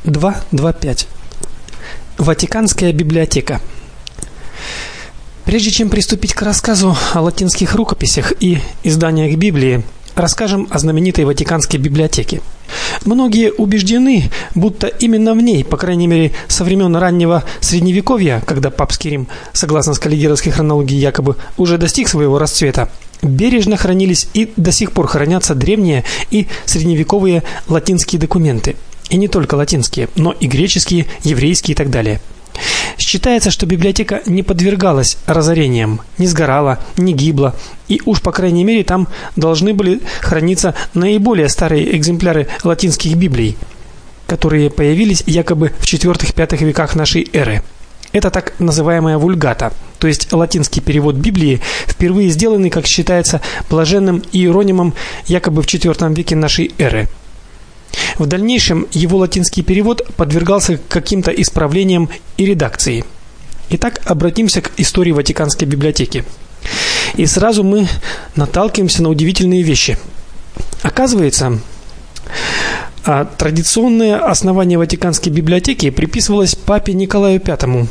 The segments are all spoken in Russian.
2.2.5. Ватиканская библиотека. Прежде чем приступить к рассказу о латинских рукописях и изданиях Библии, расскажем о знаменитой Ватиканской библиотеке. Многие убеждены, будто именно в ней, по крайней мере, со времен раннего Средневековья, когда папский Рим, согласно скаллигеровской хронологии, якобы уже достиг своего расцвета, бережно хранились и до сих пор хранятся древние и средневековые латинские документы. И не только латинские, но и греческие, еврейские и так далее. Считается, что библиотека не подвергалась разорениям, не сгорала, не гибла, и уж по крайней мере там должны были храниться наиболее старые экземпляры латинских Библий, которые появились якобы в IV-V веках нашей эры. Это так называемая вульгата, то есть латинский перевод Библии, впервые сделанный, как считается, блаженным Иеронимом якобы в IV веке нашей эры. В дальнейшем его латинский перевод подвергался каким-то исправлениям и редакции. Итак, обратимся к истории Ватиканской библиотеки. И сразу мы наталкиваемся на удивительные вещи. Оказывается, традиционное основание Ватиканской библиотеки приписывалось папе Николаю V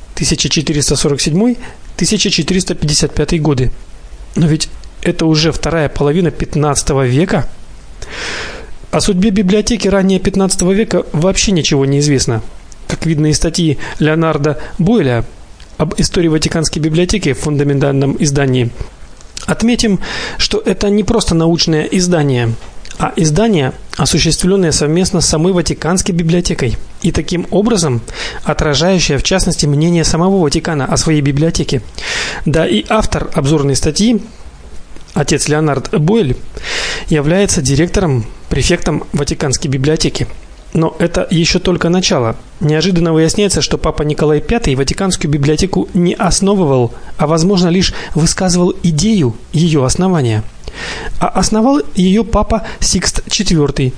1447-1455 годы. Но ведь это уже вторая половина XV века. О судьбе библиотеки ранее XV века вообще ничего не известно. Как видно из статьи Леонардо Бойля об истории Ватиканской библиотеки в фундаментальном издании, отметим, что это не просто научное издание, а издание, осуществленное совместно с самой Ватиканской библиотекой, и таким образом отражающее в частности мнение самого Ватикана о своей библиотеке. Да и автор обзорной статьи, отец Леонард Бойль, является директором, префектом Ватиканской библиотеки. Но это еще только начало. Неожиданно выясняется, что папа Николай V Ватиканскую библиотеку не основывал, а возможно лишь высказывал идею ее основания. А основал ее папа Сикст IV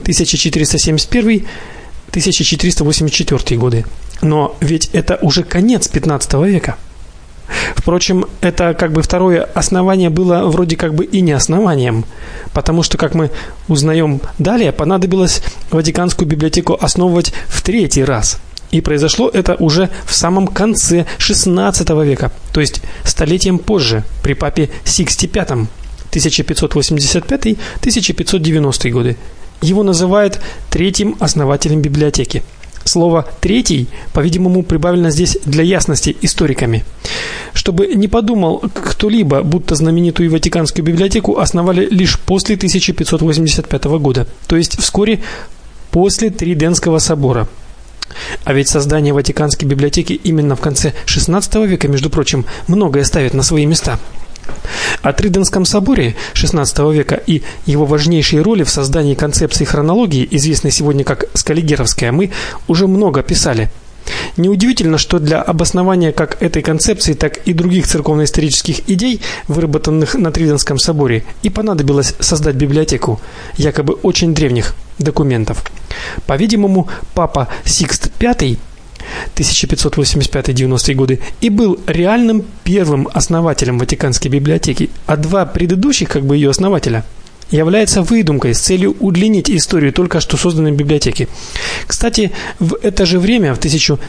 1471-1484 годы. Но ведь это уже конец XV века. Впрочем, это как бы второе основание было вроде как бы и не основанием, потому что, как мы узнаем далее, понадобилось Ватиканскую библиотеку основывать в третий раз. И произошло это уже в самом конце XVI века, то есть столетием позже, при папе Сиксте V 1585-1590 годы. Его называют третьим основателем библиотеки. Слово «третий», по-видимому, прибавлено здесь для ясности историками. Чтобы не подумал кто-либо, будто знаменитую Ватиканскую библиотеку основали лишь после 1585 года, то есть вскоре после Тридентского собора. А ведь создание Ватиканской библиотеки именно в конце XVI века, между прочим, многое ставит на свои места. О Тридентском соборе XVI века и его важнейшей роли в создании концепции хронологии, известной сегодня как скаллигеровская, мы уже много писали. Неудивительно, что для обоснования как этой концепции, так и других церковно-исторических идей, выработанных на Тридентском соборе, и понадобилось создать библиотеку якобы очень древних документов. По-видимому, папа Сикст V 1585-90 годы и был реальным первым основателем Ватиканской библиотеки, а два предыдущих как бы ее основателя являются выдумкой с целью удлинить историю только что созданной библиотеки. Кстати, в это же время, в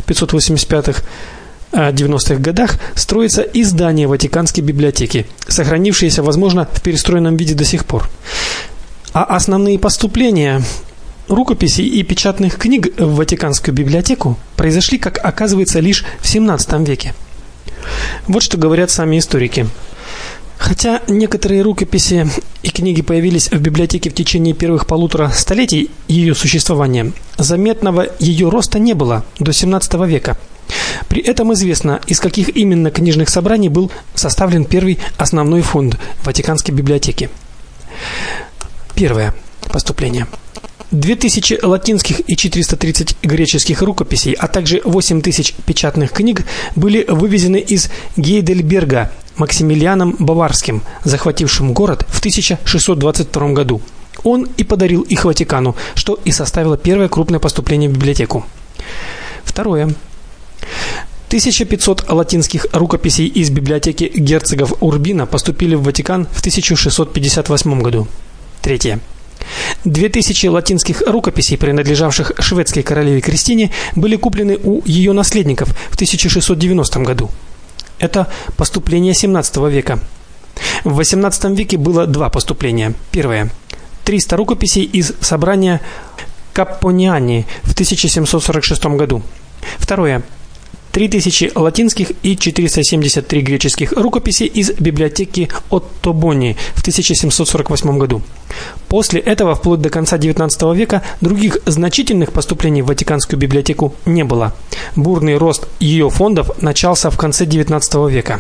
1585-90-х годах, строится издание Ватиканской библиотеки, сохранившееся, возможно, в перестроенном виде до сих пор. А основные поступления рукописей и печатных книг в Ватиканскую библиотеку произошли, как оказывается, лишь в XVII веке. Вот что говорят сами историки. Хотя некоторые рукописи и книги появились в библиотеке в течение первых 1,5 столетий ее существования, заметного ее роста не было до XVII века. При этом известно, из каких именно книжных собраний был составлен первый основной фонд Ватиканской библиотеки. Первое поступление. 2000 латинских и 430 греческих рукописей, а также 8000 печатных книг были вывезены из Гейдельберга Максимилианом Баварским, захватившим город в 1622 году. Он и подарил их Ватикану, что и составило первое крупное поступление в библиотеку. Второе. 1500 латинских рукописей из библиотеки герцогов Урбино поступили в Ватикан в 1658 году. Третье. 2000 латинских рукописей, принадлежавших шведской королеве Кристине, были куплены у ее наследников в 1690 году. Это поступление XVII века. В XVIII веке было два поступления. Первое. 300 рукописей из собрания Каппониани в 1746 году. Второе. 3000 латинских и 473 греческих рукописей из библиотеки Оттобони в 1748 году. После этого, вплоть до конца XIX века, других значительных поступлений в Ватиканскую библиотеку не было. Бурный рост ее фондов начался в конце XIX века.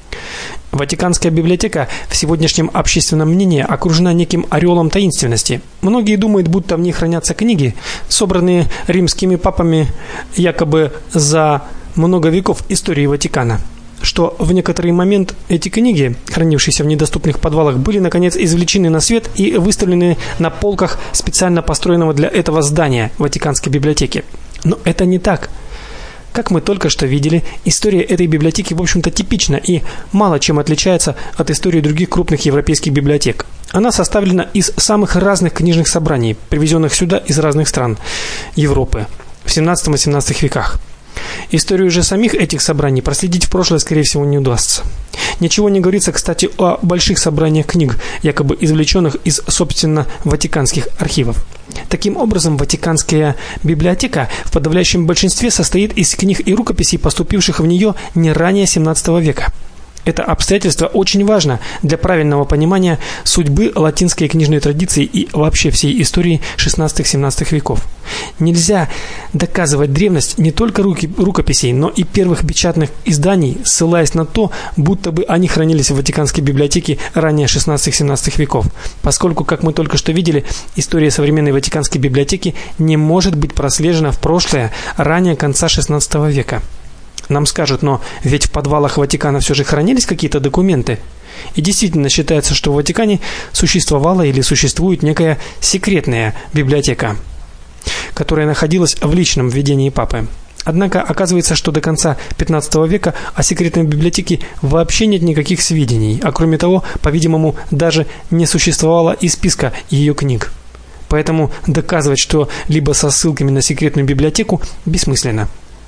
Ватиканская библиотека в сегодняшнем общественном мнении окружена неким ореолом таинственности. Многие думают, будто в ней хранятся книги, собранные римскими папами якобы за много веков истории Ватикана, что в некоторый момент эти книги, хранившиеся в недоступных подвалах, были наконец извлечены на свет и выставлены на полках специально построенного для этого здания Ватиканской библиотеки. Но это не так. Как мы только что видели, история этой библиотеки, в общем-то, типична и мало чем отличается от истории других крупных европейских библиотек. Она составлена из самых разных книжных собраний, привезенных сюда из разных стран Европы в XVII и XVII веках. Историю же самих этих собраний проследить в прошлое, скорее всего, не удастся. Ничего не говорится, кстати, о больших собраниях книг, якобы извлеченных из, собственно, ватиканских архивов. Таким образом, Ватиканская библиотека в подавляющем большинстве состоит из книг и рукописей, поступивших в нее не ранее XVII века. Это обстоятельство очень важно для правильного понимания судьбы латинской книжной традиции и вообще всей истории XVI-XVII веков. Нельзя доказывать древность не только рукописей, но и первых печатных изданий, ссылаясь на то, будто бы они хранились в Ватиканской библиотеке ранее XVI-XVII веков, поскольку, как мы только что видели, история современной Ватиканской библиотеки не может быть прослежена в прошлое ранее конца XVI века. Нам скажут, но ведь в подвалах Ватикана все же хранились какие-то документы. И действительно считается, что в Ватикане существовала или существует некая секретная библиотека, которая находилась в личном ведении папы. Однако оказывается, что до конца XV века о секретной библиотеке вообще нет никаких сведений, а кроме того, по-видимому, даже не существовало и списка ее книг. Поэтому доказывать что-либо со ссылками на секретную библиотеку бессмысленно.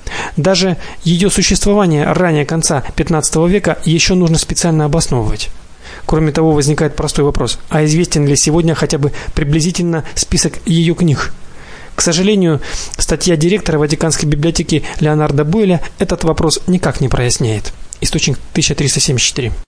Даже ее существование ранее конца XV века еще нужно специально обосновывать. Кроме того, возникает простой вопрос: а известен ли сегодня хотя бы приблизительно список ее книг? К сожалению, статья директора Ватиканской библиотеки Леонардо Бойля этот вопрос никак не проясняет. Источник 1374.